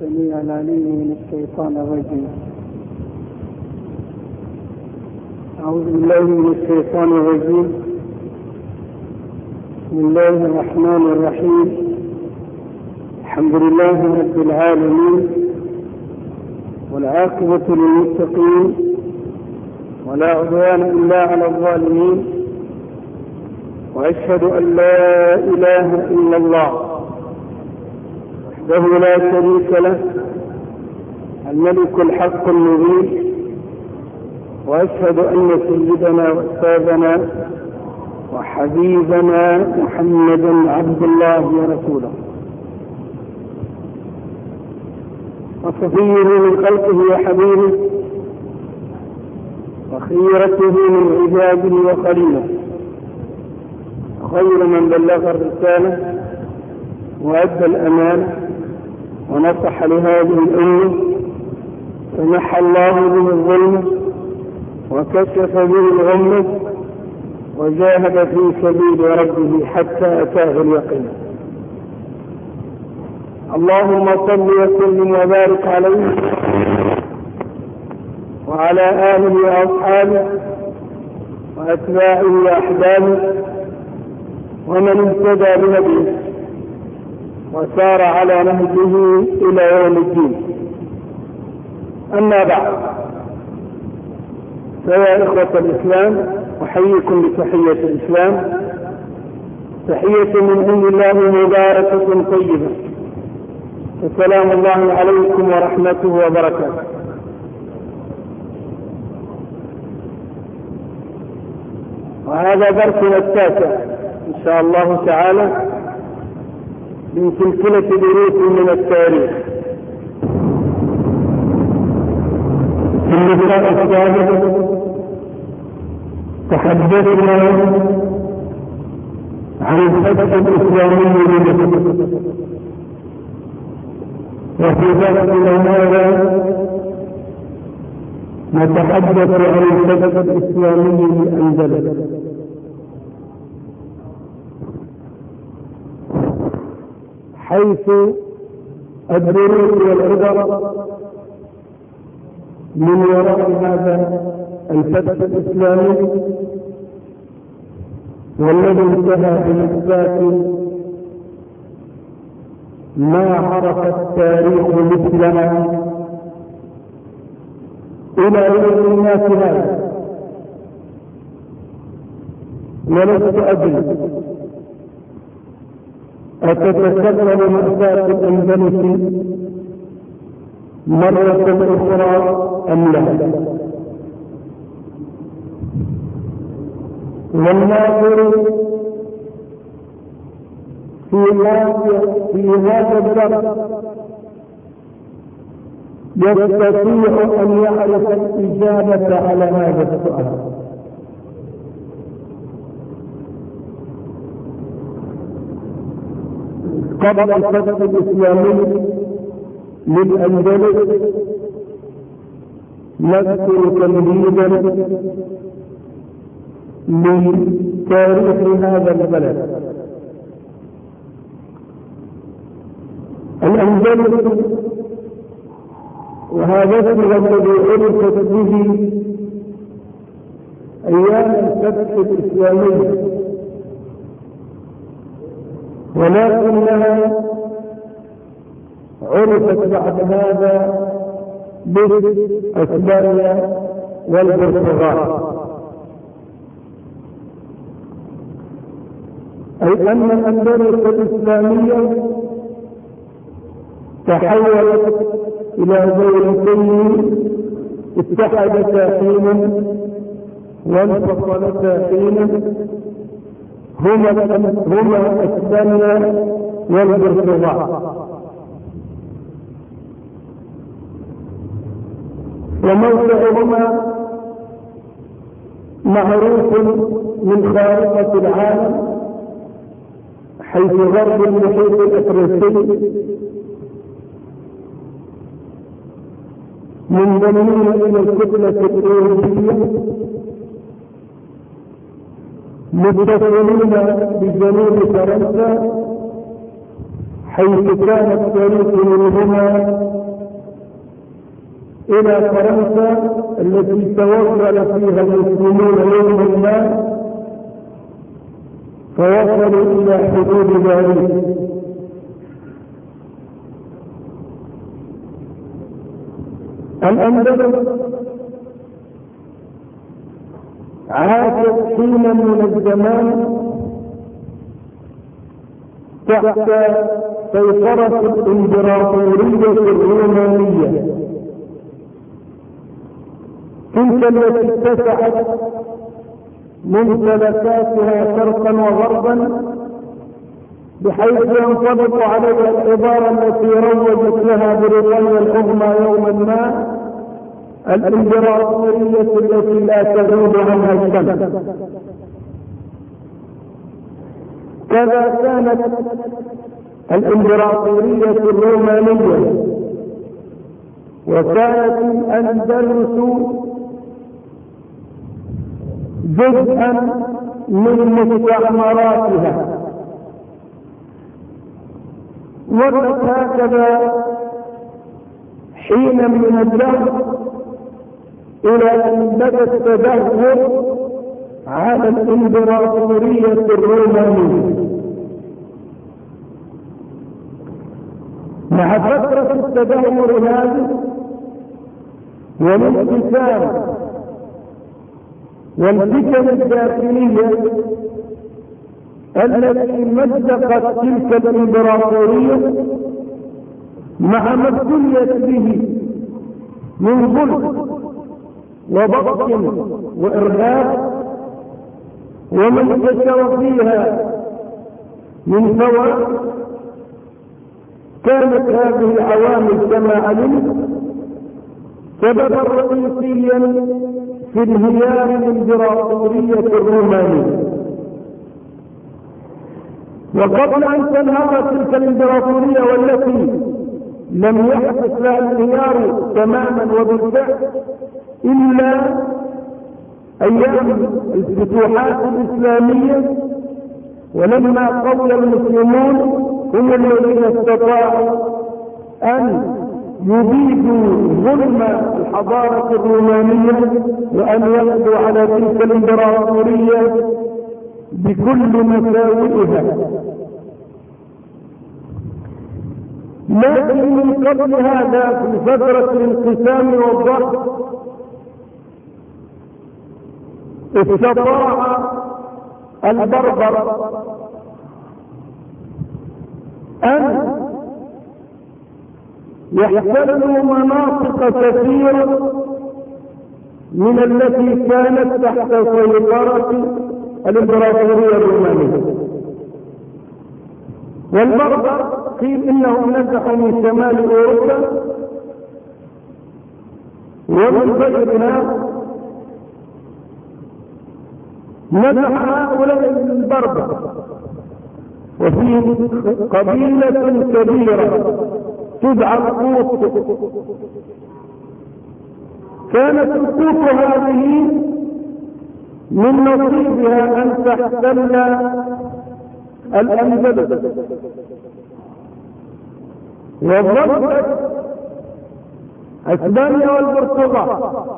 السميع العليم من الشيطان الرجيم. أعوذ بالله من الشيطان الرجيم. بسم الله الرحمن الرحيم. الحمد لله رب العالمين، والعاقبة للمتقين، ولا عدوان إلا على الظالمين، وأشهد أن لا إله إلا الله وحده لا شريك له الملك الحق المبين، وأشهد أن سيدنا وأستاذنا وحبيبنا محمدا عبد الله ورسوله وصفيه من خلقه وحبيبه وخيرته من عباده وخليله، خير من بلغ الرسالة وأدى الأمانة ونصح لهذه الأمة، فمحى الله به الظلم وكشف به الغمة، وجاهد في سبيل ربه حتى أتاه اليقين. اللهم صل وسلم وبارك عليه وعلى آله وأصحابه وأتباعه وأحبابه ومن اهتدى بهديه وسار على نهجه إلى يوم الدين. أما بعد، فيا إخوة الإسلام، أحييكم بتحية الإسلام، تحية من عند الله مباركة طيبة، السلام الله عليكم ورحمته وبركاته. وهذا درسنا التاسع إن شاء الله تعالى من سلسلة دروس من التاريخ. في اللقاء السابق تحدثنا عن الفتح الإسلامي لمصر، وفي درسنا هذا نتحدث عن الفتح الإسلامي للأندلس، حيث الدروس والعبر من وراء هذا الفتح الإسلامي، والذي انتهى بإثبات ما عرف التاريخ مثلنا إلى يوم الناس هذا. ولست أدري أتتكرر مأساة الأندلس مرة أخرى أم لا؟ والناظر في هذا الدرس يستطيع أن يعرف الإجابة على هذا السؤال. قبل الفتح الإسلامي للأندلس نذكر تمهيدا من تاريخ هذا البلد. الأندلس، وهذا الذي عرفت به أيام الفتح الإسلامي، ولكنها عرفت بعد هذا بأسبانيا والبرتغال، أي أن الأندلس الإسلامية تحولت إلى دولتين اتحدتا حينا وانفصلتا حينا، هما اسبانيا والبرتغال. وموقعهما معروف من خارطة العالم، حيث غرب المحيط الأطلسي منضمين إلى الكتلة الأوروبية، متصلين بجنوب فرنسا، حيث كان الطريق منهما إلى فرنسا التي توغل فيها المسلمون يوما ما فوصلوا إلى حدود باريس. الأندلس عاشت حينا من الزمان تحت سيطرة الإمبراطورية الرومانية، تلك التي اتسعت ممتلكاتها شرقا وغربا بحيث ينطبق عليها العبارة التي روجت لها بريطانيا العظمى يوما ما: الإمبراطورية التي لا تغيب عنها الشمس. كذا كانت الإمبراطورية الرومانية، وكانت الأندلس جزءا من مستعمراتها. مرت هكذا حين من الدهر إلى أن بدا التدهور على الإمبراطورية الرومانية. مع فترة التدهور هذه والانقسام والفتن الداخلية التي مزقت تلك الإمبراطورية مع ما ابتليت به من ظلم وبطش وإرهاب وما انتشر فيها من فوائد، كانت هذه العوامل كما علمت سببا رئيسيا في انهيار الإمبراطورية الرومانية. وقبل أن تنهار تلك الإمبراطورية والتي لم يحدث لها الانهيار تماما وبالفعل إلا أيام الفتوحات الإسلامية، ولما قول المسلمون هم الذين استطاعوا أن يبيدوا ظلم الحضارة الرومانية وأن يقضوا على تلك الإمبراطورية بكل مساوئها. لكن من قبل هذا في فترة الانقسام والضغط استطاع البربر أن يحتلوا مناطق كثيرة من التي كانت تحت سيطرة الإمبراطورية الرومانية. والبربر قيل إنهم نزحوا من شمال أوروبا ومن غيرها، نزح هؤلاء البربر. وفي قبيلة كبيرة تدعى القوط، كانت القوط هذه من نصيبها أن تحتل الأندلس، وظلت اسبانيا والبرتغال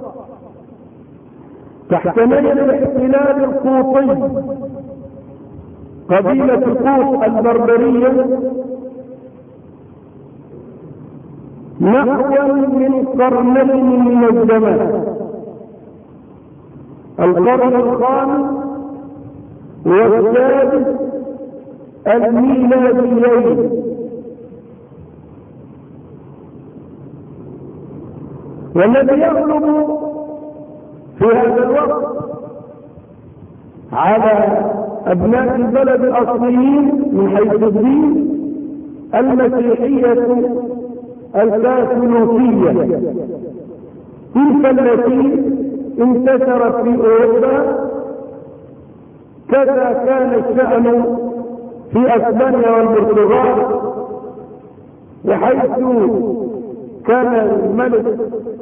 تحت نيل الاحتلال القوطي، قبيلة القوط البربرية، نحو من قرنين من الزمان، القرن الخامس والسادس الميلاديين. والذي يغلب في هذا الوقت على أبناء البلد الأصليين من حيث الدين المسيحية الكاثوليكية، تلك التي انتشرت في أوروبا. كذا كان الشأن في اسبانيا والبرتغال، وحيث كان الملك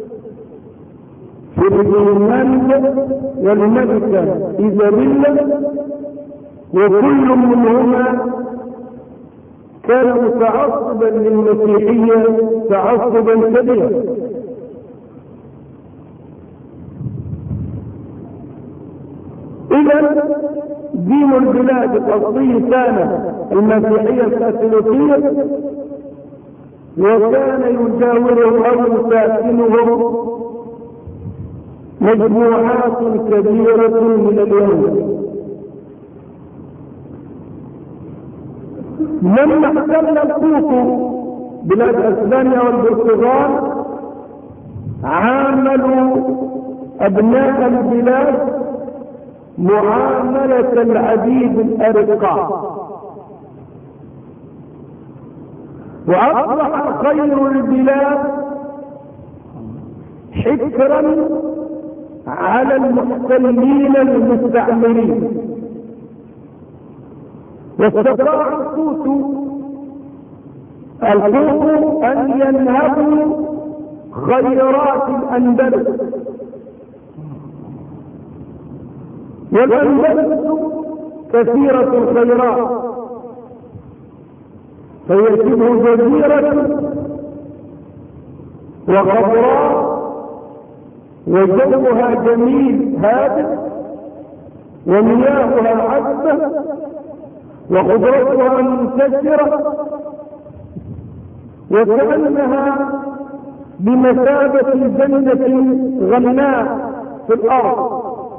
فرديناند والملكة إيزابيلا وكل منهما كان متعصبا للمسيحية تعصبا كبيرا، إذا دين البلاد الأصلي كان المسيحية الكاثوليكية، وكان يجاوره أو يساكنه مجموعات كبيرة من اليهود. لما احتل الكوفة بلاد اسبانيا والبرتغال عاملوا ابناء البلاد معاملة العبيد الارقاء، واصبح خير البلاد حكرا على المحتلين المستعمرين. واستطاع الكوت أن ينهبوا خيرات الأندلس، والأندلس كثيرة الخيرات، فهي شبه جزيرة وخضراء وجوها جميل هادئ ومياهها عذبة وخضرتها منتشرة، وكأنها بمثابة جنة غناء في الأرض،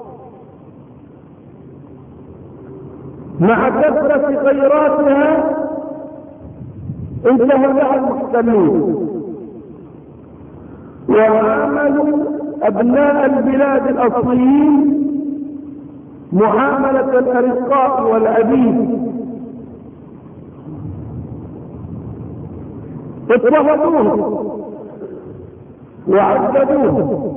مع كثرة خيراتها انتهزها المحتلون وعاملوا أبناء البلاد الأصليين معاملة الأرقاء والعبيد، اضطهدوه وعذبوه،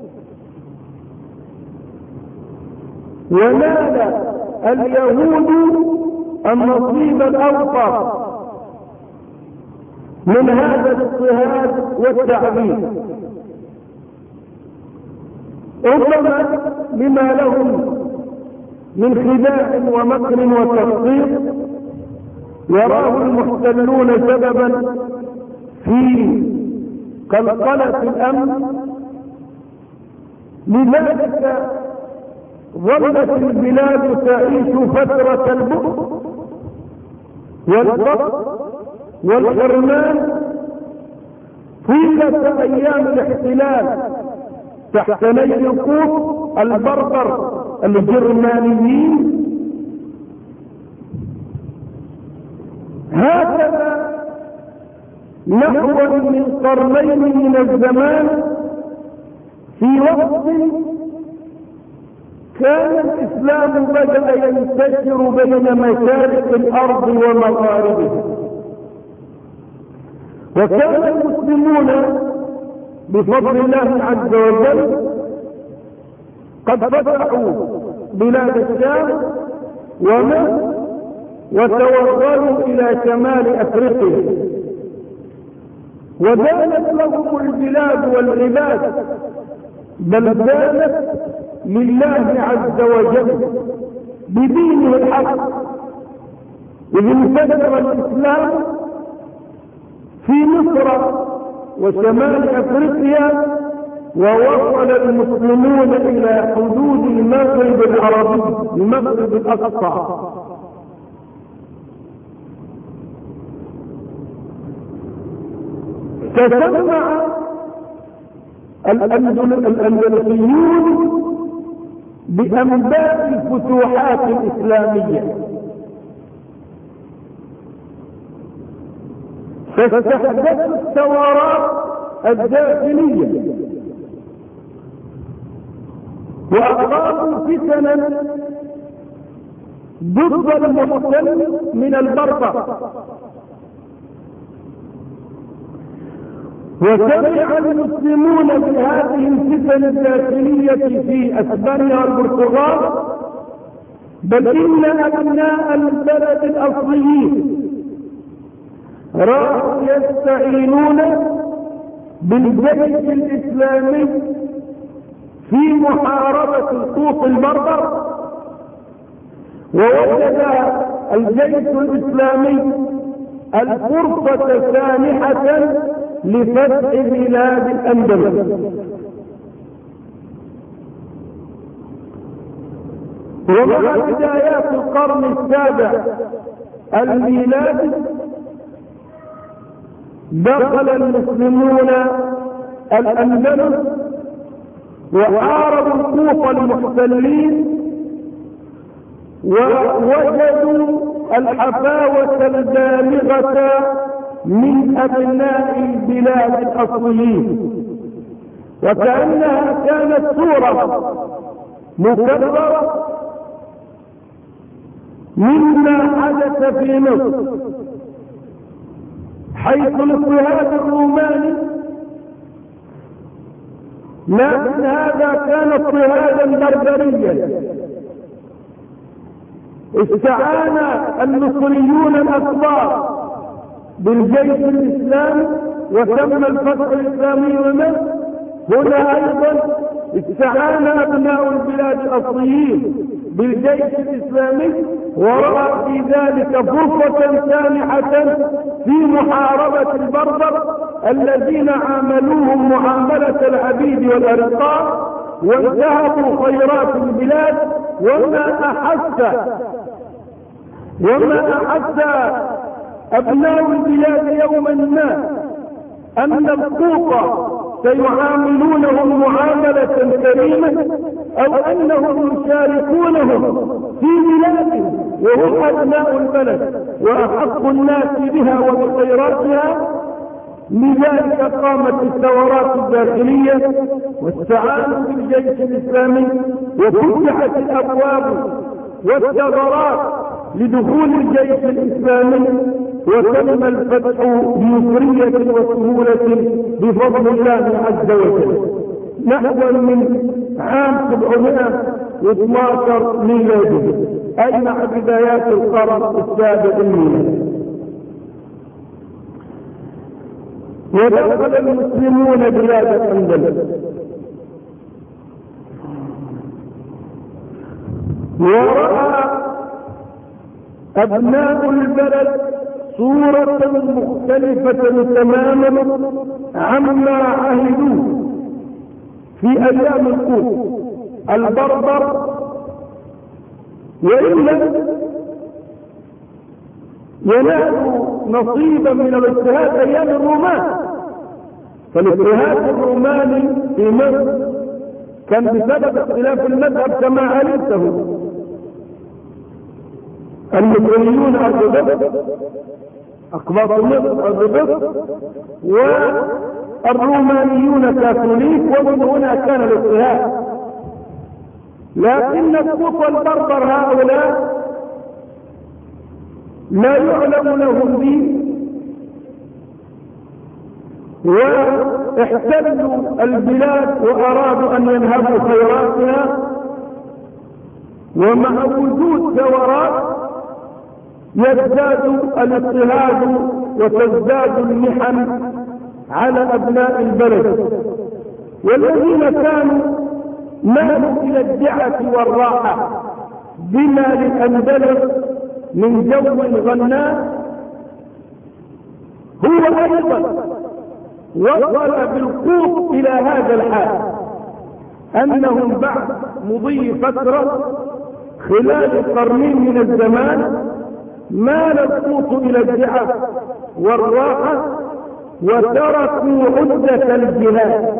ونال اليهود النصيب الأوفر من هذا الاضطهاد والتعذيب، ربما بما لهم من خداع ومكر وتخطيط يراه المحتلون سببا في قلقلة الأمن. لذلك ظلت البلاد تعيش فترة البؤس والفقر والحرمان طيلة أيام الاحتلال تحت نيل الكوف البربر الجرمانيين. هكذا نحو من قرنين من الزمان في وقت كان الإسلام بدأ ينتشر بين مشارق الأرض ومغاربها، وكان المسلمون بفضل الله عز وجل قد فتحوا بلاد الشام ومصر وتوغلوا إلى شمال أفريقيا، ودانت لهم البلاد والعباد، بل دانت لله عز وجل بدينه الحق. إذ انتشر الإسلام في مصر وشمال أفريقيا، ووصل المسلمون إلى حدود المغرب العربي، المغرب الأقصى. تسمع الأندلسيون بأنباء الفتوحات الإسلامية، فاستحدثوا الثورات الداخلية وأقاموا فتنا ضد المحتل من البربر، وسمع المسلمون بهذه الفتن الداخلية في اسبانيا والبرتغال، بل ان ابناء البلد الاصليين راحوا يستعينون بالجيش الاسلامي في محاربة القوط البربر، ووجد الجيش الاسلامي الفرصة سانحة لفتح بلاد الأندلس. ومع بدايات القرن السابع الميلادي دخل المسلمون الأندلس وحاربوا الكوفة المحتلين، ووجدوا الحفاوة البالغة من أبناء البلاد الأصليين، وكأنها كانت صورة مكررة مما حدث في مصر، حيث الاضطهاد الروماني، لكن هذا كان اضطهادا بربريا. استعان المصريون الأكبار بالجيش الإسلامي وتم الفتح الإسلامي لمصر. هنا أيضا استعان أبناء البلاد الأصليين بالجيش الإسلامي، ورأى في ذلك فرصة سانحة في محاربة البربر الذين عاملوهم معاملة العبيد والأرقاء وانتهبوا خيرات البلاد. وما أحس أبناء البلاد يوما ما أن الكوفة سيعاملونهم معاملة كريمة، أو أنهم يشاركونهم في بلادهم وهم أبناء البلد وأحق الناس بها وبخيراتها، لذلك قامت الثورات الداخلية واستعانوا بالجيش الإسلامي، وفتحت الأبواب والثغرات لدخول الجيش الإسلامي، وتم الفتح بيسرية وسهولة بفضل الله عز وجل نحو من عام 712 ميلادي، أي مع بدايات القرن السابع الميلادي. ودخل المسلمون بلاد الأندلس، ورأى أبناء البلد صورة مختلفة تماما عما عهدوه في أيام الكوفة البربر، وإن لم ينالوا نصيبا من الاضطهاد أيام الرومان. فالاضطهاد الروماني في مصر كان بسبب اختلاف المذهب كما علمته، المصريون أرض أقباط مصر أرض، والرومانيون كاثوليك، ومن هنا كان الاضطهاد. لكن الكوفة البربر هؤلاء لا يعلم لهم به، واحتلوا البلاد وأرادوا أن ينهبوا خيراتها، ومع وجود ثورات يزداد الاضطهاد وتزداد المحن على أبناء البلد، والذين كانوا مالوا إلى الدعة والراحة بما للأندلس من جو غناء. هو أيضا وصل بالخوف إلى هذا الحال، أنهم بعد مضي فترة خلال قرنين من الزمان مال الخوف إلى الدعة والراحة، وتركوا عدة الجهاد،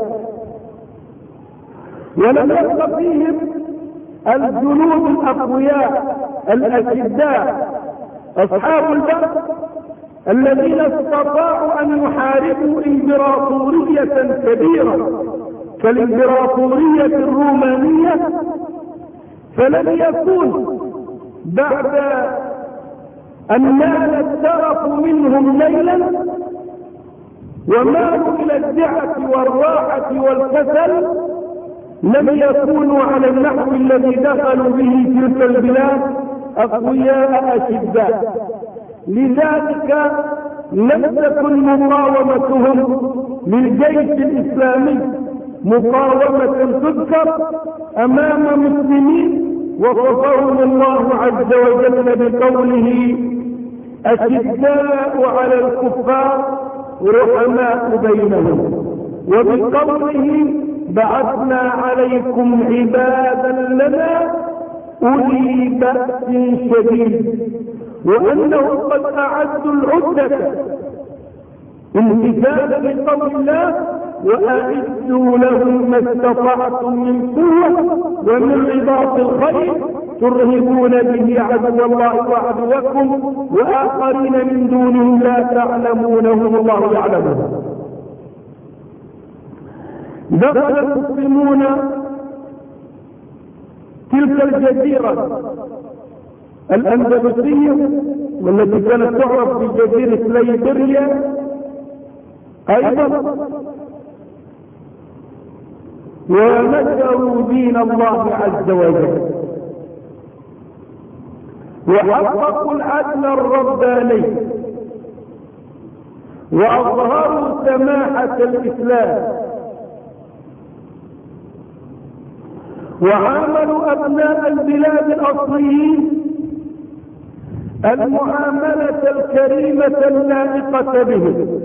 ولم يبق فيهم الجنود الأقوياء الأشداء أصحاب البأس الذين استطاعوا أن يحاربوا إمبراطورية كبيرة كالإمبراطورية الرومانية. فلم يكون بعد أن نال الترف منهم ليلا ومالوا إلى الدعة والراحة والكسل، لم يكونوا على النحو الذي دخلوا به تلك البلاد أقوياء أشداء. لذلك لم تكن مقاومتهم للجيش الإسلامي مقاومة تذكر أمام مسلمين وصفهم الله عز وجل بقوله أشداء على الكفار رحماء بينهم، وبقوله بعثنا عليكم عبادا لنا أولي بأس شديد، وأنهم قد أعدوا العدة امتثالا لقول الله: وأعدوا لهم ما استطعتم من قوة ومن رباط الخيل ترهبون به عدو الله وعدوكم وآخرين من دونهم لا تعلمونهم الله يعلمهم. دخل المسلمون تلك الجزيرة الأندلسية والتي كانت تعرف بجزيرة ليبريا أيضا، ونشروا دين الله عز وجل وحققوا العدل الرباني وأظهروا سماحة الإسلام، وعاملوا أبناء البلاد الأصليين المعاملة الكريمة اللائقة بهم.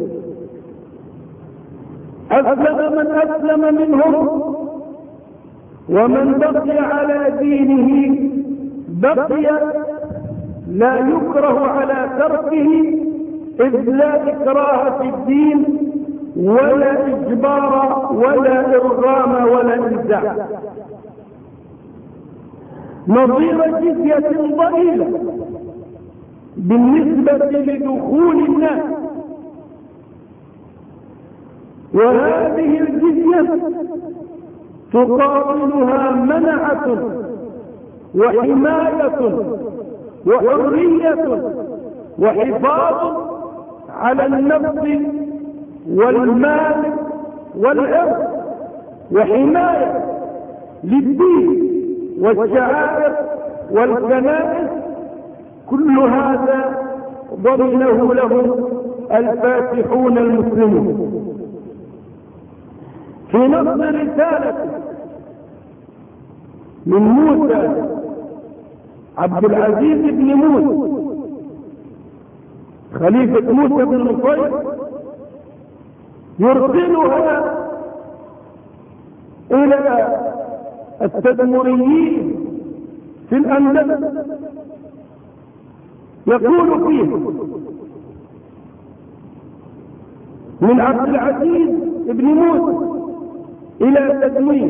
أسلم من أسلم منهم، ومن بقي على دينه بقي لا يكره على تركه، إذ لا إكراه في الدين ولا إجبار ولا إرغام ولا إلزام، نظير جزية ضئيلة بالنسبة لدخول الناس. وهذه الجزية تقابلها منعة وحماية وحرية وحفاظ على النفس والمال والعرض، وحماية للدين والشعائر والكنائس. كل هذا ضمنه له الفاتحون المسلمون. في نص رسالة من موسى عبد العزيز بن موسى خليفة موسى بن نصير يرسلها إلى التدمريين في الأندلس، يقول فيه: من عبد العزيز بن موسى إلى تدمير.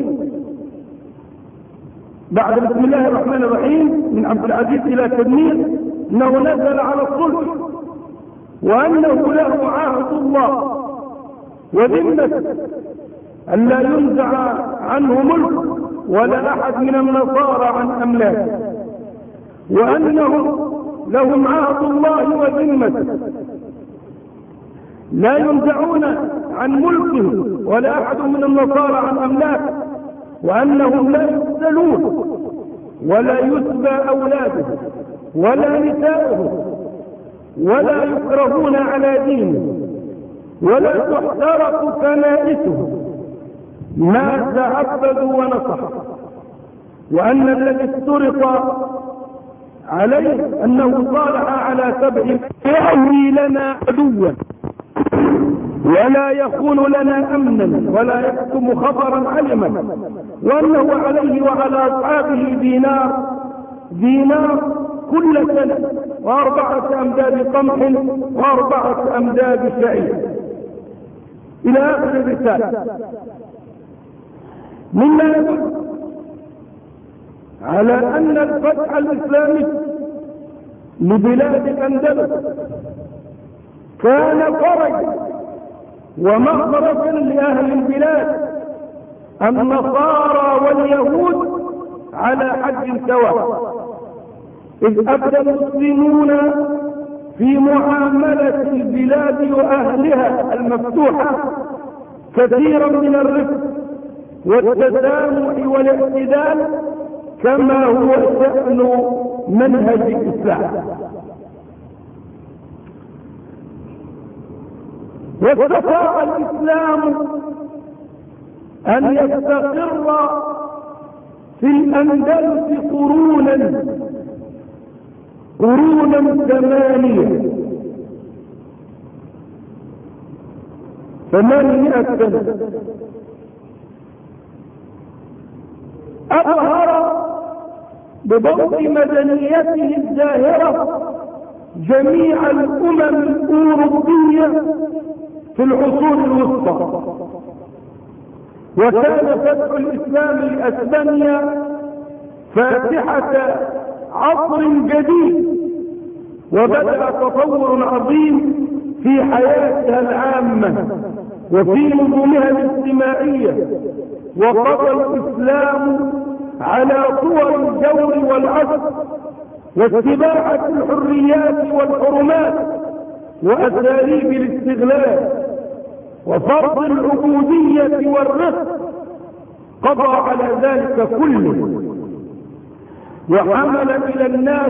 بعد بسم الله الرحمن الرحيم من عبد العزيز إلى تدمير أنه نزل على الصلح، وأنه له عهد الله وذمة أن لا ينزع عنه ملك ولا أحد من النصارى عن أملاكه، وأنهم لهم عهد الله وذمة لا ينزعون عن ملكه ولا أحد من النصارى عن أملاكه، وأنهم لا يقتلون ولا يسبى أولادهم ولا نساؤهم ولا يكرهون على دينه ولا تحترق كنائسهم ما تعبدوا ونصحوا، وأن الذي افترط عليه أنه صالح على 7 يأوي لنا عدوا ولا يخون لنا أمنا ولا يكتم خبرا علما، وأنه عليه وعلى أصحابه دينار كل سنة و4 أمداد قمح و4 أمداد شعير، إلى آخر الرسالة. مما يدل على أن الفتح الإسلامي لبلاد الأندلس كان فرجا ومخرجا لأهل البلاد النصارى واليهود على حد سواء، إذ أبدى المسلمون في معاملة البلاد وأهلها المفتوحة كثيرا من الرفق والتسامح والاعتدال، كما هو شأن منهج الإسلام. واستطاع الإسلام أن يستقر في الأندلس قرونا 800 سنة، أظهر بضوء مدنيته الزاهرة جميع الأمم الأوروبية في العصور الوسطى. وكان فتح الإسلام لأسبانيا فاتحة عصر جديد، وبدأ تطور عظيم في حياتها العامة وفي نظامها الاجتماعية، وقضى الإسلام على صور الجور والعدل واتباعة الحريات والحرمات وأساليب الاستغلال وفرض العبودية والرفق، قضى على ذلك كله، وحمل إلى الناس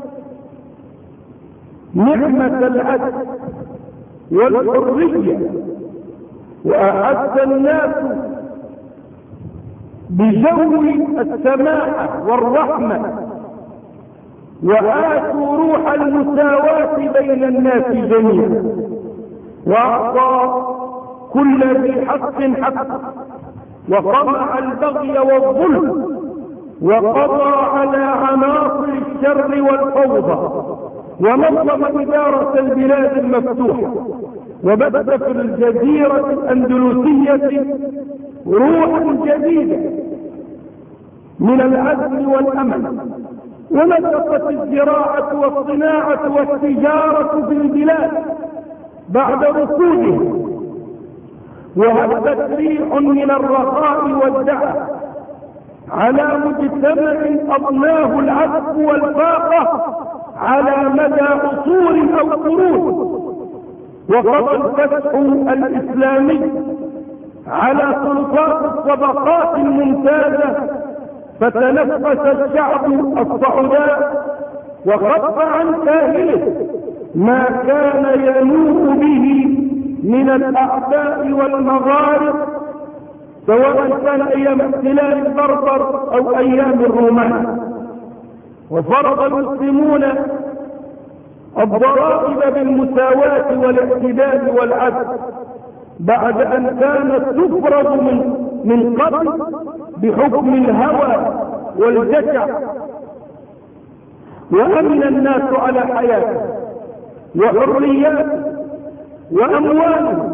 نعمة العدل والحرية، وأعد الناس بجو السماحة والرحمة، وآتوا روح المساواة بين الناس جميعا، وأعطى كل ذي حق حقه، وقمع البغي والظلم، وقضى على عناصر الشر والفوضى، ونظم إدارة البلاد المفتوحة، وبث في الجزيرة الأندلسية روحا جديدة من العزم والأمل، ونشطت الزراعة والصناعة والتجارة في البلاد بعد ركودها، وهبت ريح من الرخاء والدعة على مجتمع أضناه العفو والفاقة على مدى عصور أو قرون. وقضى الفتح الإسلامي على سلطات الطبقات الممتازة، فتنفس الشعب الصعداء وخف عن كاهله ما كان ينوء به من الأعداء والمغارب، سواء كان أيام احتلال البربر أو أيام الرومان. وفرض المسلمون الضرائب بالمساواة والاعتدال والعدل بعد أن كانت تفرض من قبل بحكم الهوى والجشع، وأمن الناس على حياته وحرياته وأموالهم.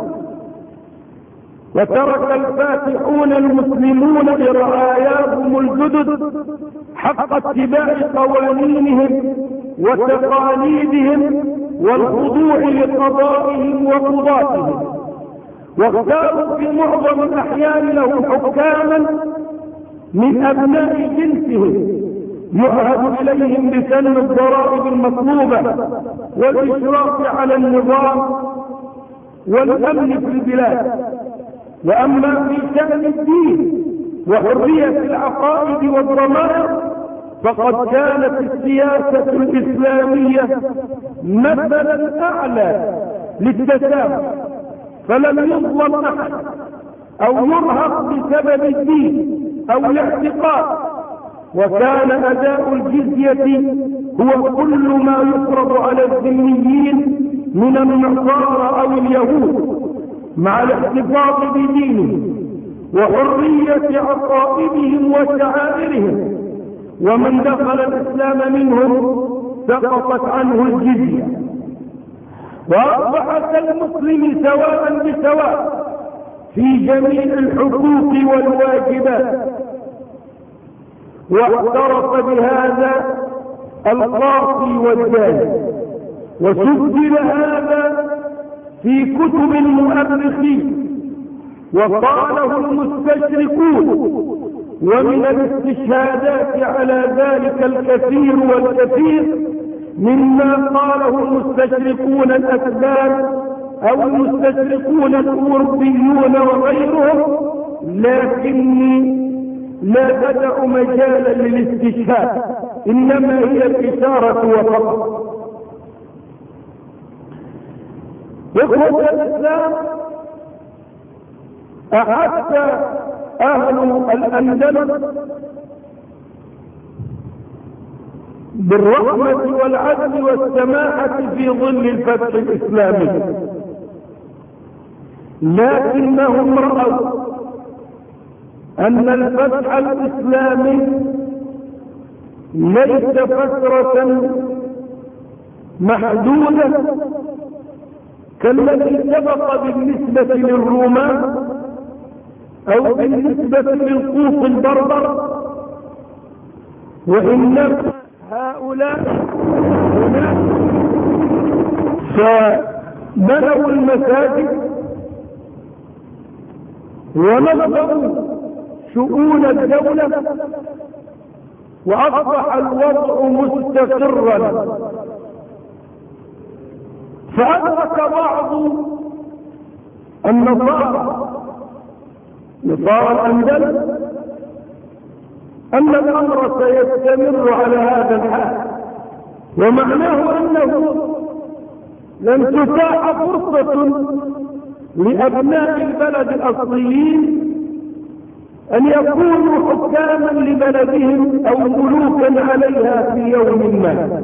وترك الفاتحون المسلمون لرعاياهم الجدد حق اتباع قوانينهم وتقاليدهم والخضوع لقضائهم وقضاتهم، واختاروا في معظم الأحيان لهم حكاما من أبناء جنسهم يعهد إليهم بسن الضرائب المطلوبة والإشراف على النظام والأمن في البلاد. وأما في شأن الدين وحرية العقائد والضمائر، فقد كانت السياسة الإسلامية مثلا أعلى للتسامح، فلم يظلم أحد أو يرهق بسبب الدين أو الاعتقاد. وكان أداء الجزية هو كل ما يفرض على الذميين من النصارى أو اليهود، مع الاحتفاظ بدينهم وحرية عقائدهم وشعائرهم. ومن دخل الإسلام منهم سقطت عنه الجزية، وأصبح كالمسلم سواء بسواء في جميع الحقوق والواجبات. واعترف بهذا القاضي والداعي، وسجل هذا في كتب المؤرخين، وقاله المستشرقون، ومن الاستشهادات على ذلك الكثير والكثير مما قاله المستشرقون الأسبان أو المستشرقون الأوروبيون وغيرهم، لكني لا أدع مجالا للاستشهاد، إنما هي الإشارة وفقط. إخوة الإسلام، أحس أهل الأندلس بالرحمة والعدل والسماحة في ظل الفتح الإسلامي، لكنهم رأوا أن الفتح الإسلامي ليس فترة محدودة كالذي سبق بالنسبة للرومان أو بالنسبة للقوط البربر، وإنما هؤلاء هناك فبنوا المساجد ونظموا شؤون الدولة، وأصبح الوضع مستقرا. فأدرك بعض النصارى الأندلس أن الأمر سيستمر على هذا الحال، ومعناه أنه لن تتاح فرصة لأبناء البلد الأصليين أن يكونوا حكاما لبلدهم أو ملوكا عليها في يوم ما.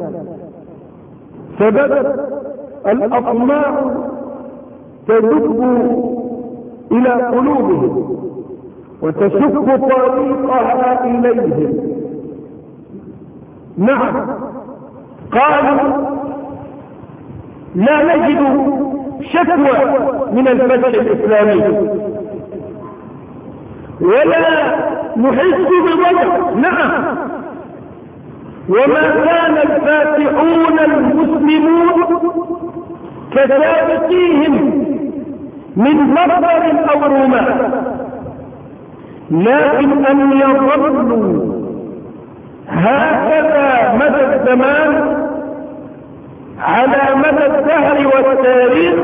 فبدت الأطماع تدب إلى قلوبهم وتشق طريقها إليهم. نعم، قالوا لا نجد شكوى من الفتح الإسلامي ولا نحس بوجع. نعم، وما كان الفاتحون المسلمون كسابقيهم من بربر أو رومان، لكن أن يظلوا هكذا مدى الزمان على مدى الدهر والتاريخ،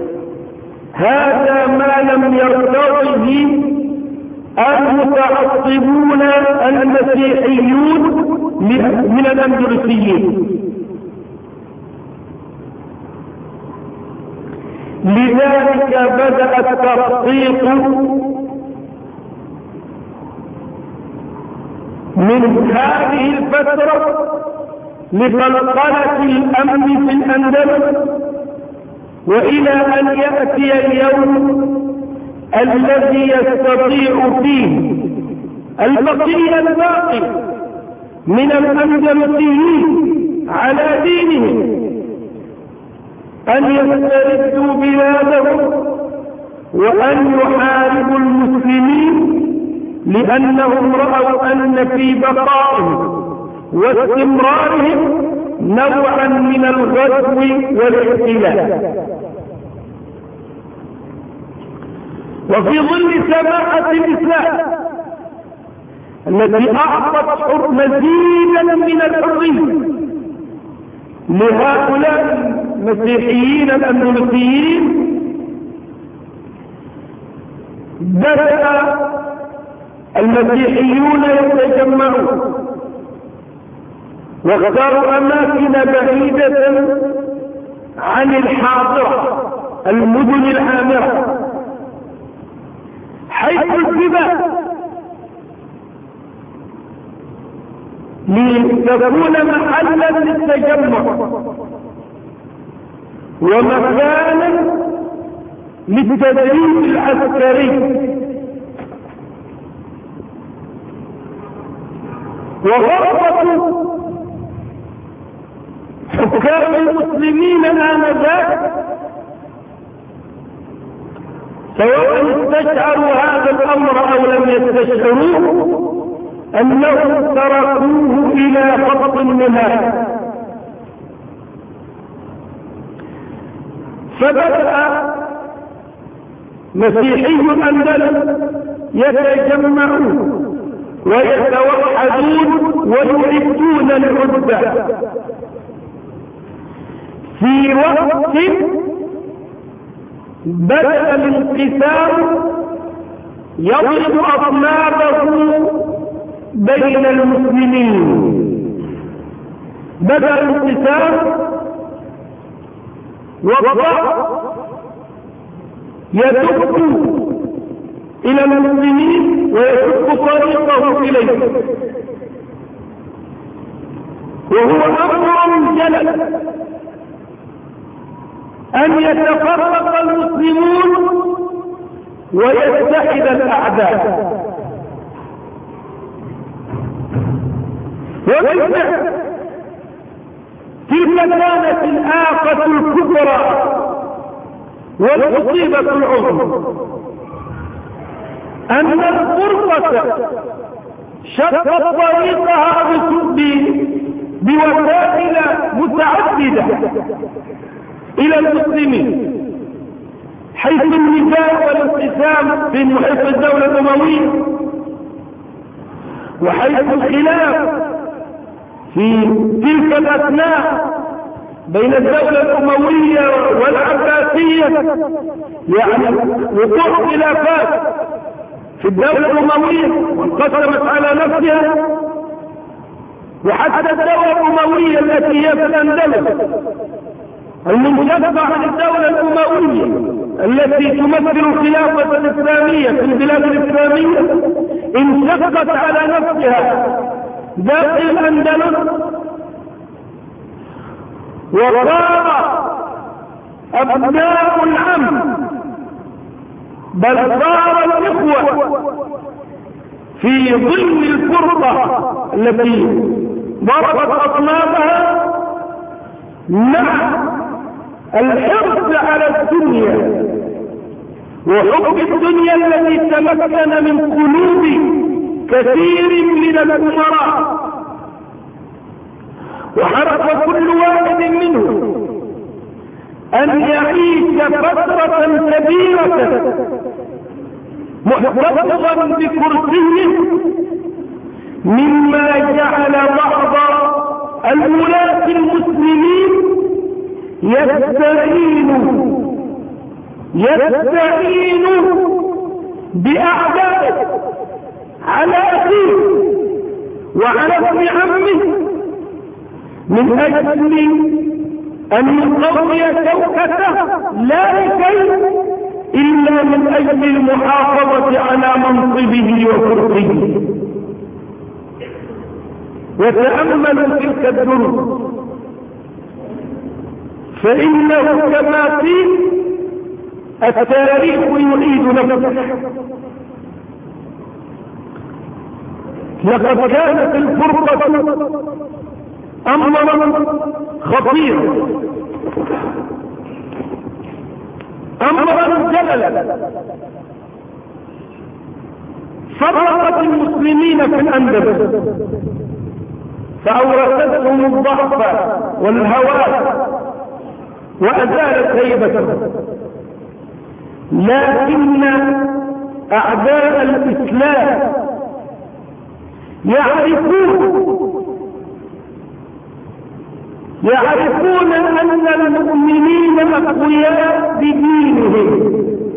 هذا ما لم يرتضه المتعصبون المسيحيون من الأندلسيين. لذلك بدأ التخطيط من هذه الفترة لقلقلة الأمن في الأندلس، وإلى أن يأتي اليوم الذي يستطيع فيه البقية الباقي من الأندلسيين على دينهم أن يستردوا بلادهم وأن يحاربوا المسلمين، لأنهم رأوا أن في بقائهم واستمرارهم نوعا من الغزو والاحتلال. وفي ظل سماحة الإسلام التي أعطت مزيدا من الحرية لهؤلاء المسيحيين الأندلسيين، بدأ المسيحيون يتجمعون واختاروا أماكن بعيدة عن الحاضرة المدن العامرة حيث الجبال، لتكون محلا للتجمع ومكانا للتدريب العسكري. وغرفة حكام المسلمين آنذاك سواء استشعروا هذا الأمر أو لم يستشعروه أنهم تركوه إلى خط النهاية. فبدأ مسيحي الأندلس يتجمعون ويتوحدون ويعدون العدة في وقت بدأ الانقسام يضرب أطنابه بين المسلمين. بدأ الانقسام والضعف يدب إلى المسلمين ويشق طريقه إليه، وهو أمر جلل أن يتفرق المسلمون ويتحد الأعداء. وبالفعل تلك كانت الآفة الكبرى والمصيبة العظمى، أن الفرقة شقت طريقها بوسائل متعددة إلى المسلمين، حيث النزاع والانقسام في محيط الدولة الأموية، وحيث الخلاف في تلك الأثناء بين الدولة الأموية والعباسية، يعني وقوع خلافات في الدولة الأموية وانقسمت على نفسها، وحتى الدولة الأموية التي هي في الأندلس المنشقة عن الدولة الأموية التي تمثل الخلافة الإسلامية في البلاد الإسلامية انشقت على نفسها داخل الأندلس، وصار أبناء العم بل صار الإخوة في ظل الفرقة التي ضربت أصنافها مع الحرص على الدنيا وحب الدنيا التي تمكن من قلوب كثير من الأمراء، وحرص كل واحد منهم أن يعيش فترة كبيرة محتفظا بكرسيه، مما جعل بعض الولاة المسلمين يستعين بأعدائه على أخيه وعلى ابن عمه من أجل أن يقوي شوكته، لا لكي إلا من أجل المحافظة على منصبه وفرقه. وتأملوا تلك الدروس، فإنه كما في التاريخ يعيد نفسه. لقد كانت الفرقة أمرا خطيرا، أمرا جللا، فرقت المسلمين في الأندلس فأورثتهم الضعف والهوان وأزالت هيبتهم، لكن أعداء الإسلام يعرفون أن المؤمنين أقوياء بدينهم،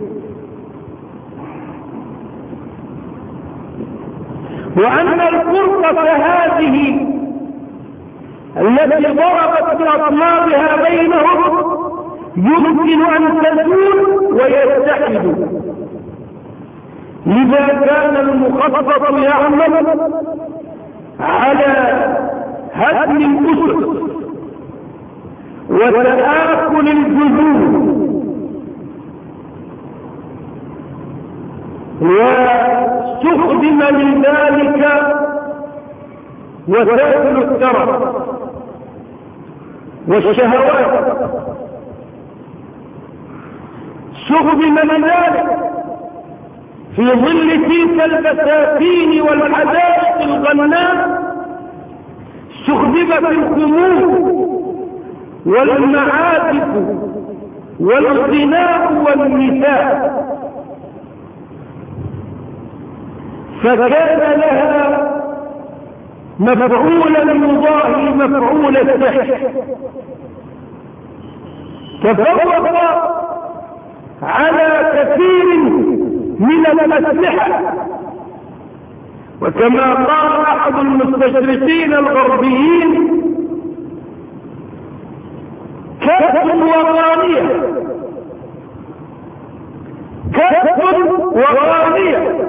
وأن الفرقة هذه التي ضربت بأصنافها بينهم يمكن أن تزول ويتحدوا. لذا كان المخطط يعمل على هدم الأسس وتآكل الجذور، واستخدم لذلك وسائل الترف والشهوات، استخدم لذلك في ظل تلك البساتين والحدائق الغناء، استخدمت الخمور والمعازف والغناء والنساء، فكان لها مفعولا يضاهي مفعول السحر. تفوق على كثير من الأسلحة، وكما قال أحد المستشرقين الغربيين: كف وغانية، كف وغانية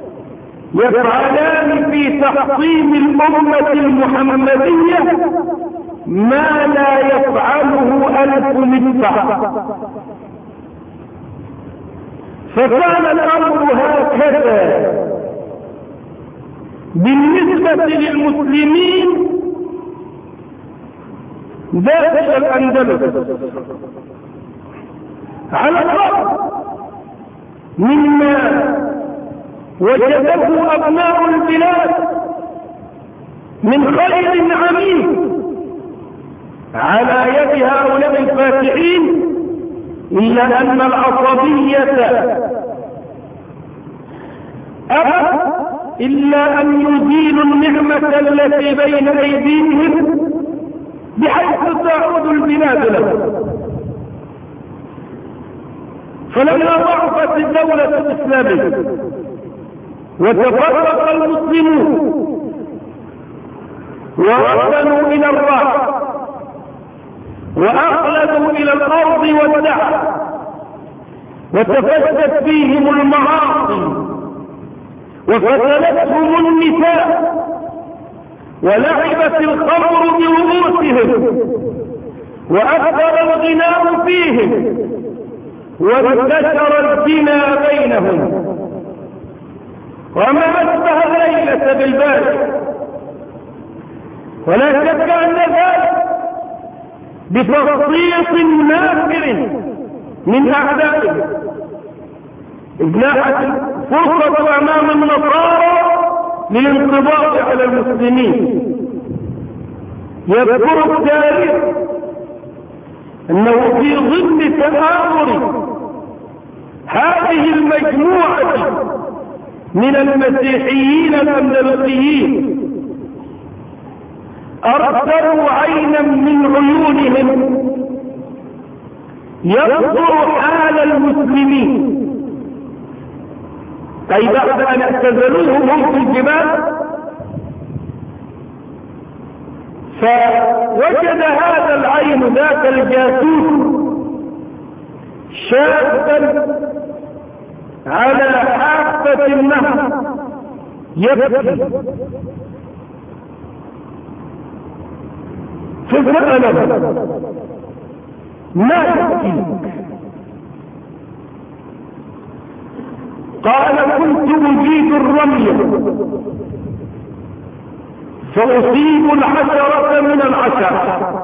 يفعلان في تحطيم الأمة المحمدية ما لا يفعله 1000 مدفع. فكان الأمر هكذا بالنسبة للمسلمين داخل الأندلس على الرغم مما وجده أبناء البلاد من خير عميم على يد هؤلاء الفاتحين، إلا أن العصبية أبى إلا أن يزيلوا النعمة التي بين أيديهم بحيث تعود البلاد لهم. فلما ضعفت الدولة الإسلامية وتفرق المسلمون ووصلوا إلى الراحة وأخلدوا إلى الأرض والدعوة وتفشت فيهم المعاصي وفتلتهم النساء ولعبت الخمر برؤوسهم وأكثر الغناء فيهم وانتشر الزنا بينهم، وما أشبه الليلة بالبارحة. ولا شك أن ذلك بتخطيط نافر من أعدائهم، إذ لاحت فرصة أمام النصارى للانقضاض على المسلمين. يذكر التاريخ أنه في ظل تآمر هذه المجموعة من المسيحيين الأندلسيين أرسلوا عينا من عيونهم ينظر حال المسلمين، أي بعد أن اعتزلوهم هم في الجبال، فوجد هذا العين ذاك الجاسوس شابا على حافة النهر يبكي، فسأله: ما يبكيك؟ قال: كنت أجيد الرمي فأصيب العشرة من العشرة،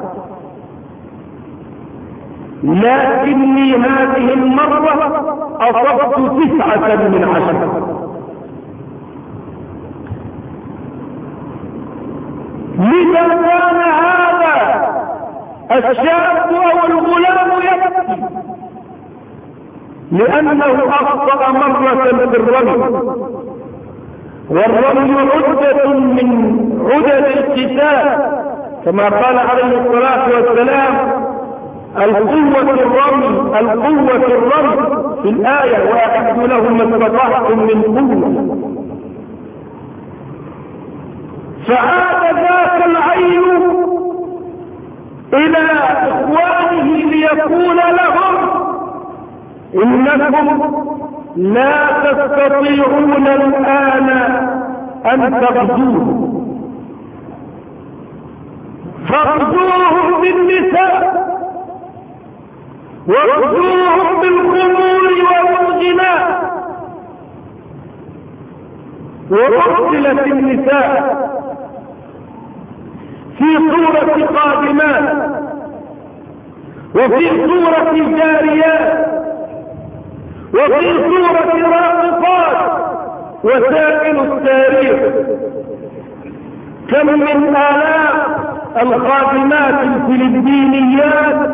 لكني هذه المرة أصبت 9 من 10. لذا كان هذا الشاب أو الغلام يبكي لأنه أخطأ مرة في الرمي، والرمي عدة من عدد القتال كما قال عليه الصلاة والسلام: القوة الرمي في الآية: وأعدوا لهم ما استطعتم من قوة. فعاد ذاك العين إلى إخوانه ليقول لهم: إنكم لا تستطيعون الآن أن تغزوه، فاغزوهم بالنساء واغزوهم بالخمور والغناء. وأرسلت النساء في صورة قادمات وفي صورة جاريات وفي صورة راقصات، وسائل التاريخ كم من آلاف الخادمات الفلبينيات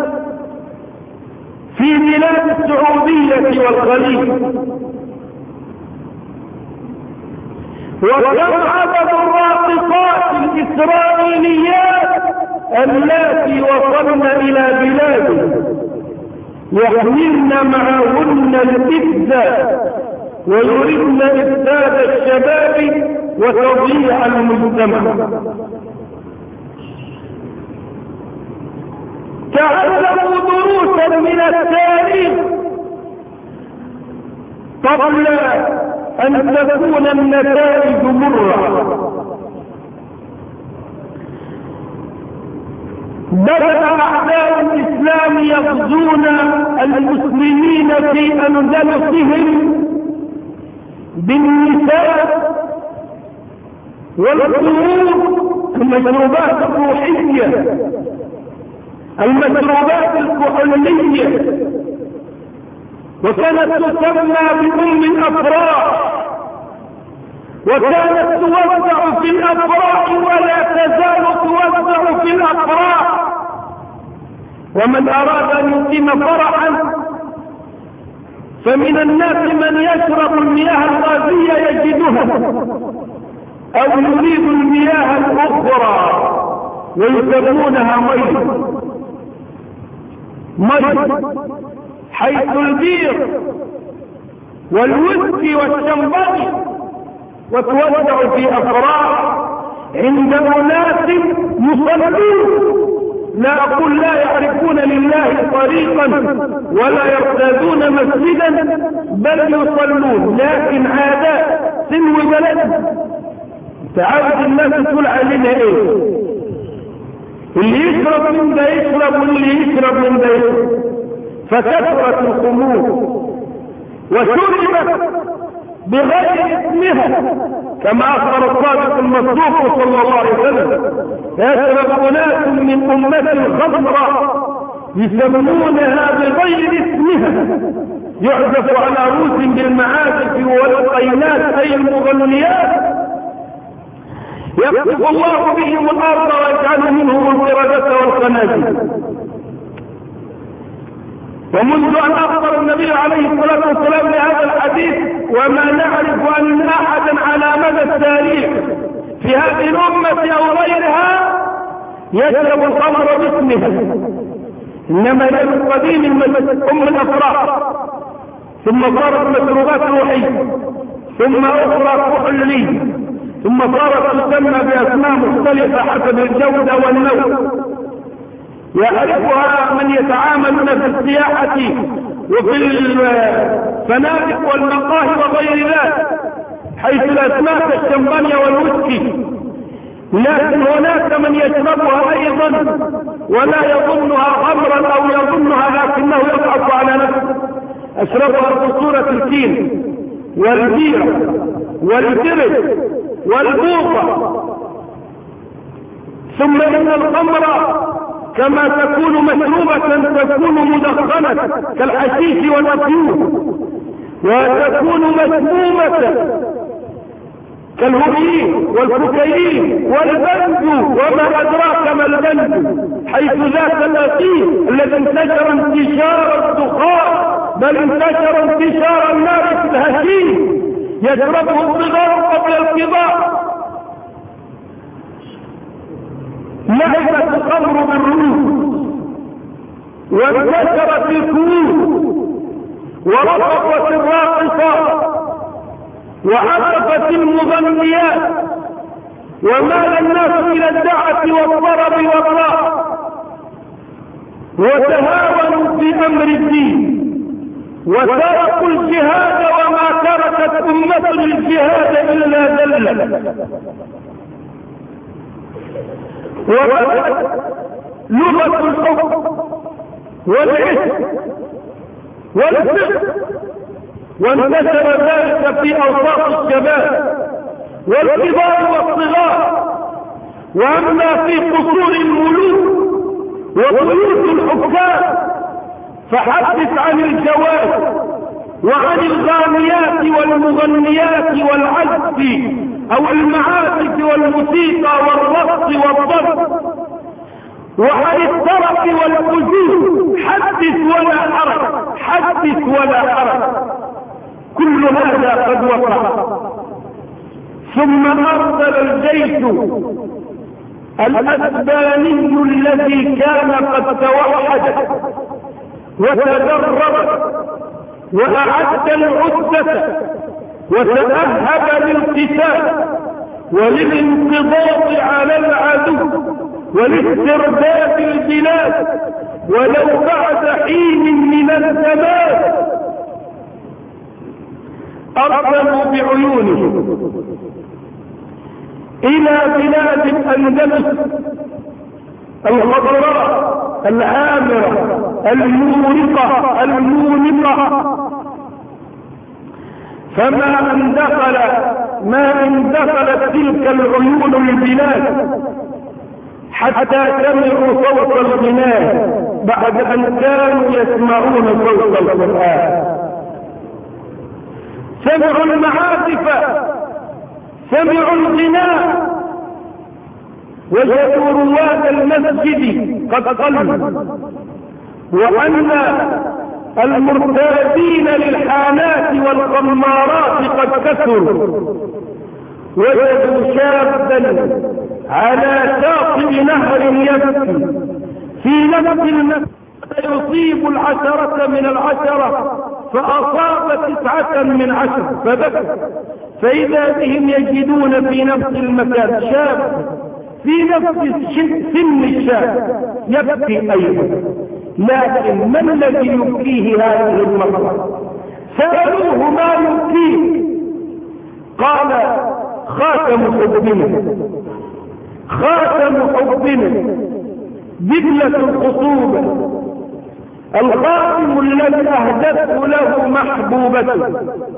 في بلاد السعودية والخليج، وكم عدد الراقصات الإسرائيليات التي وصلن إلى بلادهم يحملن معهن الإفساد ويردن إفساد الشباب وتضييع المجتمع. تعلموا دروسا من التاريخ قبل أن تكون النتائج مرة. بدأ أعداء الإسلام يغزون المسلمين في أندلسهم بالنساء والخمور المشروبات الروحية المشروبات الكحولية، وكانت تسمى بأم الأفراح، وكانت توزع في الأفراح ولا تزال توزع في الأفراح. ومن أراد أن يقيم فرحا فمن الناس من يشرب المياه الغازية يجدها، أو يريد المياه الأخرى ويسمونها مي، حيث البير والويسكي والشمباني، وتوزع في أفراح عند أناس يصلون، لا أقول لا يعرفون لله طريقا ولا يرتادون مسجدا، بل يصلون، لكن عادات سنو بلد. تعود الناس تقول علينا ايه؟ اللي يشرب من ده يشرب واللي يشرب من ده يشرب، فكثرت الخمور وشربت بغير اسمها، كما أخبر الصادق المصدوق صلى الله عليه وسلم: يشرب أناس من أمة خضراء يسمونها بغير اسمها، يعزف على رؤوس بالمعازف والقينات أي المغنيات، يقذف الله بهم الأرض ويجعل منهم القردة والخنازير. ومنذ أن أخبر النبي عليه الصلاة والسلام لهذا الحديث وما نعرف أن أحدا على مدى التاريخ في هذه الأمة أو غيرها يشرب الخمر باسمها، إنما هي من قديم أم الأفراح، ثم صارت مشروبات روحية، ثم أخرى كحولية، ثم صارت تسمى بأسماء مختلفة حسب الجودة والنوع. يعرفها من يتعاملون في السياحة وفي الفنادق والمقاهي وغير ذلك، حيث الأسماء كالشمبانيا والويسكي، لكن هناك من يشربها أيضا ولا يظنها خمرا أو يظنها، لكنه يضعف على نفسه. أشربها بصورة الكين والبيرة والجرد والبوطة. ثم إن الخمر كما تكون مشروبة تكون مدخنة كالحشيش والأفيون، وتكون مسمومة كالهيروين والكوكايين والبنجو وما أدراك ما البنجو، حيث ذاك الأثير الذي انتشر انتشار الدخان، بل انتشر انتشار النار في الهشيم، يشربه الصغار قبل الكبار. لعبت الخمر بالرؤوس وانتشرت الكؤوس ورقصت الراقصات وعزفت المغنيات، ومال الناس الى الدعة والطرب والراحة، وتهاونوا في امر الدين وتركوا الجهاد، وما تركت امة الجهاد الا ذلة. وبدأت لغة الحب والعشق والفقه، وانتشر ذلك في اوساط الشباب والكبار والصغار. واما في قصور الملوك وبيوت الحكام فحدث عن الجواز وعن الغانيات والمغنيات والعزف او المعازف والموسيقى والرقص والضرب، وعن الترف والفجور، حدث ولا حرج، حدث ولا حرج، كل هذا قد وقع. ثم أرسل الجيش الأسباني الذي كان قد توحد وتدرب وأعد العدة وتأهب للقتال وللانقضاض على العدو ولاسترداد البلاد، ولو بعد حين من الزمان. أرسلوا بعيونهم إلى بلاد الأندلس الخضراء العامرة المورقة المونقة، فما ان دخلت تلك العيون البلاد حتى سمعوا صوت الغناء بعد أن كانوا يسمعون صوت القرآن. سمعوا المعازف، سمعوا الغناء، وجدوا رواد المسجد قد قلوا، وأن المرتادين للحانات والخمارات قد كثروا. وجدوا شابا على شاطئ نهر يبكي في نفس المسجد يصيب 10 من 10 فأصاب 9 من 10 فبكى، فإذا بهم يجدون في نفس المكان شاب في نفس سن الشاب يبكي أيضا، لكن من الذي يبكيه هذه المرة؟ سألوه ما يبكيه؟ قال خاتم حبنا، خاتم حبنا، دبلة الخطوبة، الخاتم الذي أهدته له محبوبته،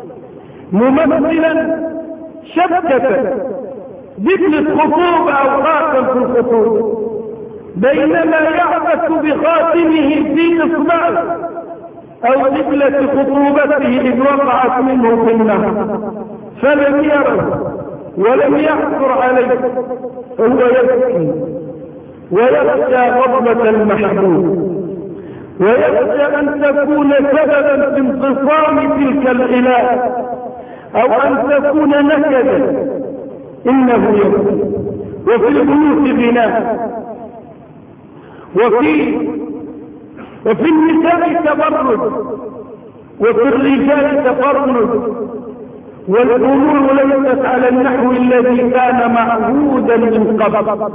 ممثلا شبكة دبلة خطوبة أو خاتم في الخطوبة، بينما يعبث بخاتمه في إصبعه أو دبلة خطوبته إذ وقعت منه في النهر، فلم يره ولم يحضر عليه، هو يبكي ويخشى غضبة المحبوب، ويخشى أن تكون سببا في انقسام تلك الإله أو أن تكون نكدا. إنه يبكي. وفي البيوت بناء، وفي النساء تبرج، وفي الرجال تفرج، والأمور ليست على النحو الذي كان معهودا من قبل.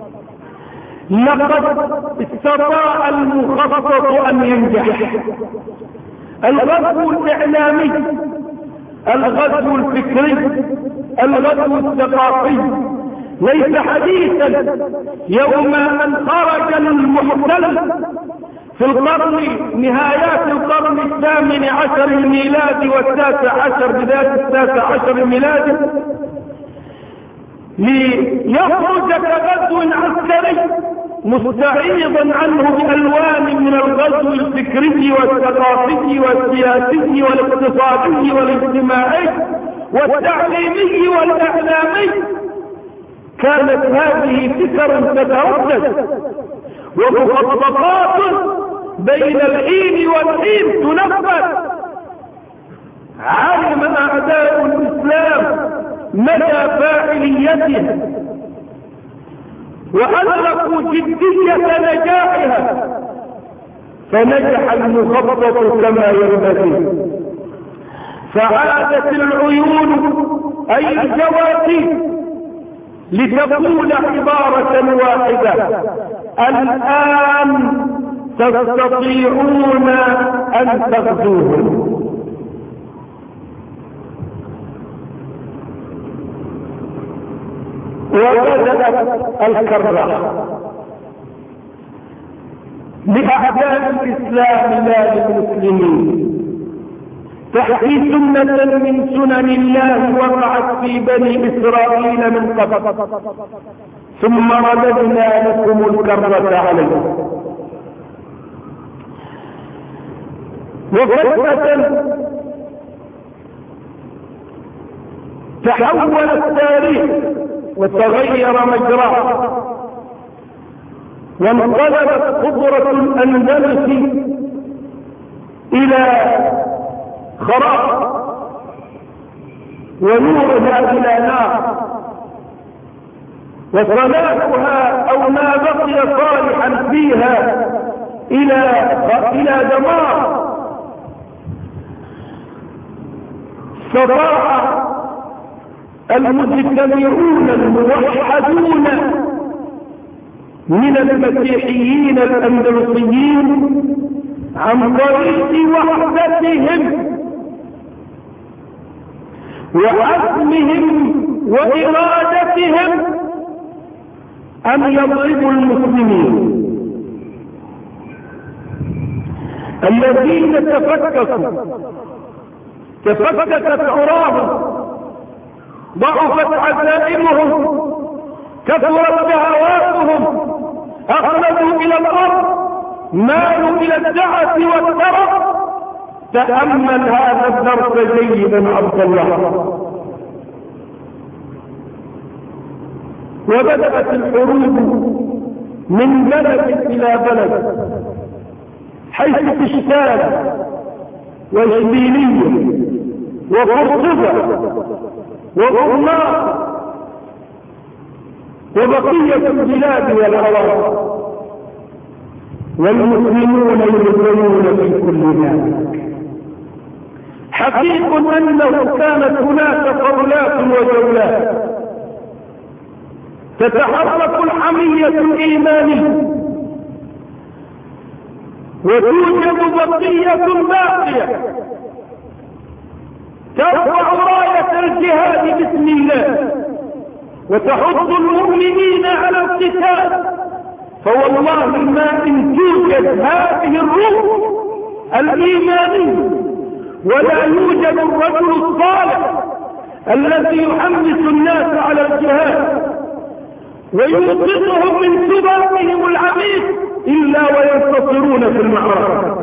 لقد استطاع المخطط أن ينجح. الغزو الإعلامي، الغزو الفكري، الغزو الثقافي ليس حديثا. يوم أن خرج المحتل في نهايات القرن 18 الميلادي و19 بداية 19 الميلادي ليخرج كغزو عسكري مستعيضا عنه بألوان من الغزو الفكري والثقافي والسياسي والاقتصادي والاجتماعي والتعليمي والإعلامي. كانت هذه فكر تتردد ومخططات بين الحين والحين تنفذ. علم أعداء الإسلام مدى فاعليتها وأدركوا جدية نجاحها، فنجح المخطط كما ينبغي، فعادت العيون أي الجواسيس لتقول عبارة واحدة: الآن تستطيعون أن تغزوهم. وبدأت الكرة لأعداء الإسلام لا للمسلمين، تحكي سنة من سنن الله وقعت في بني إسرائيل من قبل، ثم رددنا لكم الكرة عليكم. وفجأة تحول التاريخ وتغير مجراه، وانقلبت قدرة الأندلس إلى خراب ونورها إلى نار، وصلاحها أو ما بقي صالحا فيها إلى دمار. استطاع المجتمعون الموحدون من المسيحيين الأندلسيين عن طريق وحدتهم وعزمهم وإرادتهم أن يضربوا المسلمين الذين تفككت عراهم، ضعفت عزائمهم، كثرت شهواتهم، أخلدوا إلى الأرض، مالوا إلى الدعة والترف. تأمل هذا الدرس جيدا عبد الله. وبدأت الحروب من بلد إلى بلد، حيث تشتال وإشبيلية وقرطبة وغرناط وبقية البلاد والأراضي، والمسلمون يبذلون في كل ذلك. حقيق أنه كانت هناك قولات وجولات تتحرك الحمية الإيمانية، وتوجد بقية باقية ترفع راية الجهاد باسم الله وتحض المؤمنين على القتال. فوالله ما إن توجد هذه الروح الإيمانية ولا يوجد الرجل الصالح الذي يحمس الناس على الجهاد ويوقظهم من سباقهم العميق إلا وينتصرون في المعركة.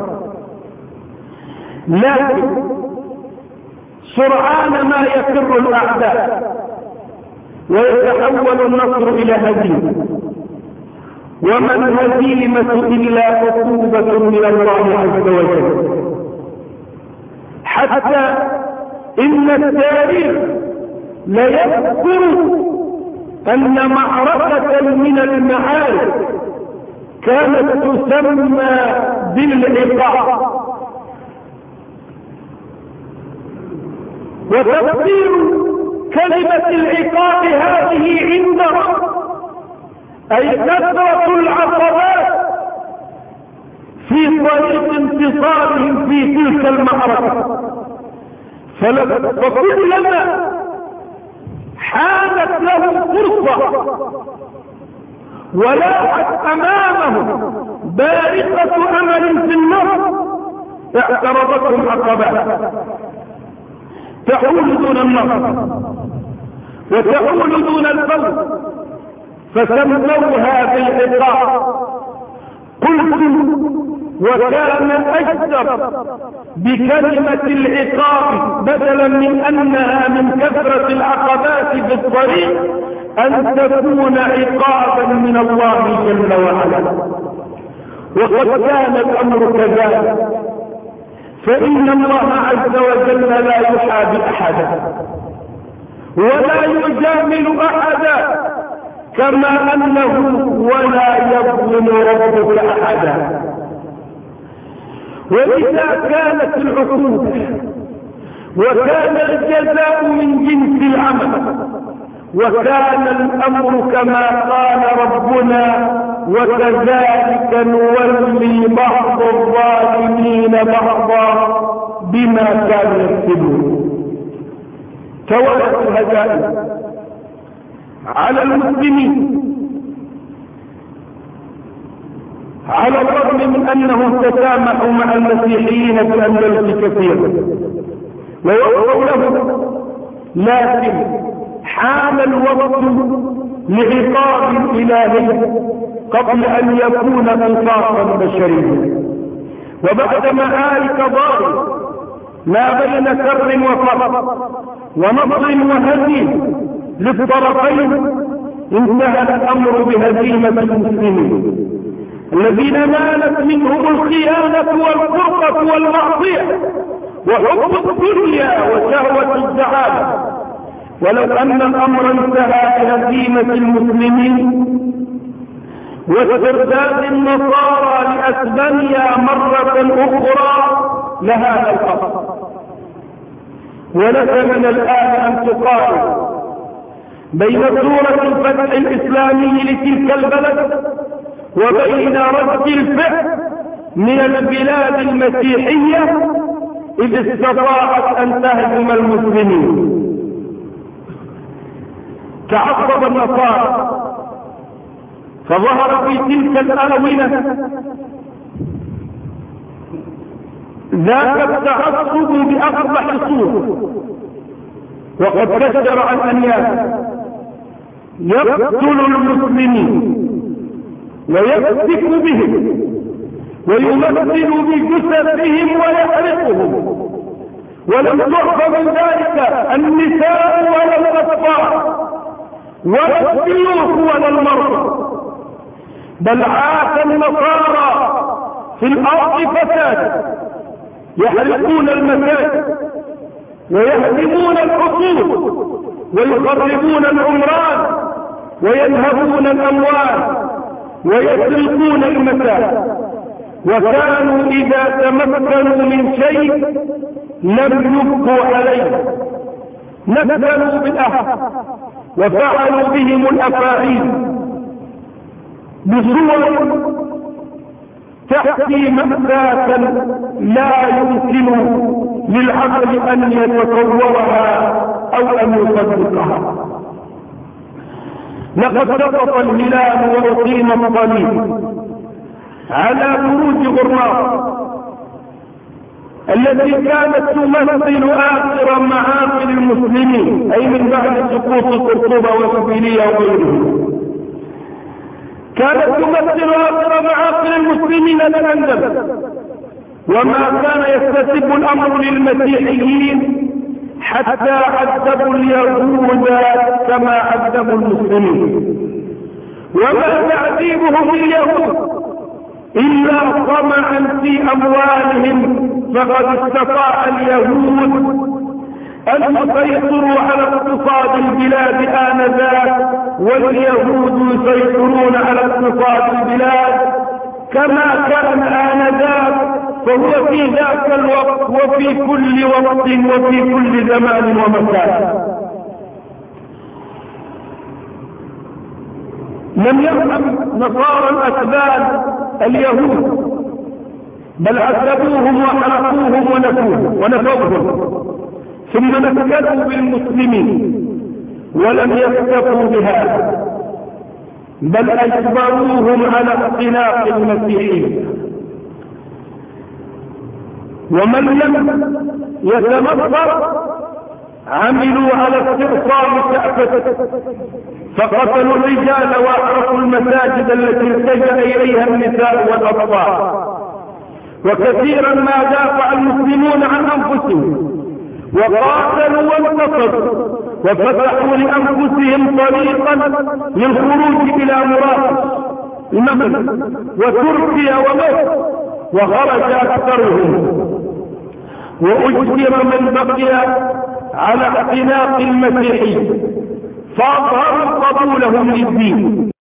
لكن سرعان ما يفر الأعداء ويتحول النصر إلى هزيمة، وما الهزيمة إلا عقوبة من الله عز وجل. حتى إن التاريخ ليذكر أن معركة من المعارك كانت تسمى بالعقاب، وتفسير كلمة العقاب هذه عندهم أي كثرة العقبات في طريق انتصارهم في تلك المعركة. فكلما حانت لهم فرصة ولاحت أمامهم بارقة أمل في النصر اعترضتهم عقبات تحول دون النصر وتحول دون الفوز، فسموها بالعقاب. قلت وكان أجدر بكلمة العقاب بدلا من أنها من كثرة العقبات في الطريق أن تكون عقابا من الله جل وعلا. وقد كان الأمر كذلك، فإن الله عز وجل لا يحابي أحدا ولا يجامل أحدا، كما أنه ولا يظلم ربك أحدا. وإذا كانت العقوبة وكان الجزاء من جنس العمل وكان الأمر كما قال ربنا وكذلك نولي بعض الظالمين بعضا بما كانوا يكسبون. توالت الهزائم على المسلمين على الرغم من أنهم تسامحوا مع المسيحيين في الأندلس كثيرا ويوقعوا لهم، لكن حان الوقت لعقاب إلهي قبل أن يكون قصاصا بشريا. وبعد معارك ضارب ما بين كر وفر ونصر وهزيمة للطرفين، انتهى الأمر بهزيمة المسلمين الذين نالت منهم الخيانة والفرقة والمعصية وحب الدنيا وشهوة الزعامة. ولو أن الأمر انتهى بهزيمة المسلمين واسترداد النصارى لأسبانيا مرة أخرى لهذا الأمر. ولك من الآن أن تقارن بين صورة الفتح الإسلامي لتلك البلد وبين رد الفعل من البلاد المسيحية إذ استطاعت أن تهزم المسلمين. تعصب النصارى فظهر في تلك الآونة ذاك التعصب بأقبح صورة، وقد كثر عن أنياب يقتل المسلمين ويفتك بهم ويمثل بجثثهم ويحرقهم. ولم تعف من ذلك النساء ولا الأطفال ولا الشيوخ ولا المرضى، بل عاش النصارى في الأرض فساد، يحرقون المساجد ويهدمون الحصول ويخربون العمران وينهبون الأموال ويسرقون المتاع. وكانوا إذا تمكنوا من شيء لم يبقوا عليه، نكلوا بالأهل وفعلوا بهم الأفاعيل بصور تحكي مأساة لا يمكن للعقل أن يتصورها أو أن يصدقها. لقد سقط الهلال وأقيم الصليب على بروج غراء التي كانت تمثل آخر معاقل المسلمين، أي من بعد سقوط قرطبة وسبيلية وغيرهم، كانت تمثل آخر معاقل المسلمين الأندلس. وما كان يستتب الأمر للمسيحيين حتى عذبوا اليهود كما عذبوا المسلمين. وما تعذيبهم اليهود إلا طمعا في أموالهم، فقد استطاع اليهود أن يسيطروا على اقتصاد البلاد آنذاك، واليهود يسيطرون على اقتصاد البلاد كما كان آنذاك، فهو في ذاك الوقت وفي كل وقت وفي كل زمان ومكان. لم يرحم نصارى الأسباب اليهود، بل عذبوهم وحرقوهم ونفوهم، ثم نكلوا بالمسلمين ولم يكتفوا بهذا، بل أجبروهم على اختلاف المسيحية. ومن لم يتمطر عملوا على استئصال كأفة، فقتلوا الرجال وأحرقوا المساجد التي التجأ إليها النساء والأطفال. وكثيرا ما دافع المسلمون عن أنفسهم وقاتلوا وانتصروا وفتحوا لأنفسهم طريقا للخروج إلى مراكش المغرب وتركيا ومصر، وخرج أكثرهم وأجبر من بقي على اعتناق المسيحي، فأظهروا قبولهم للدين.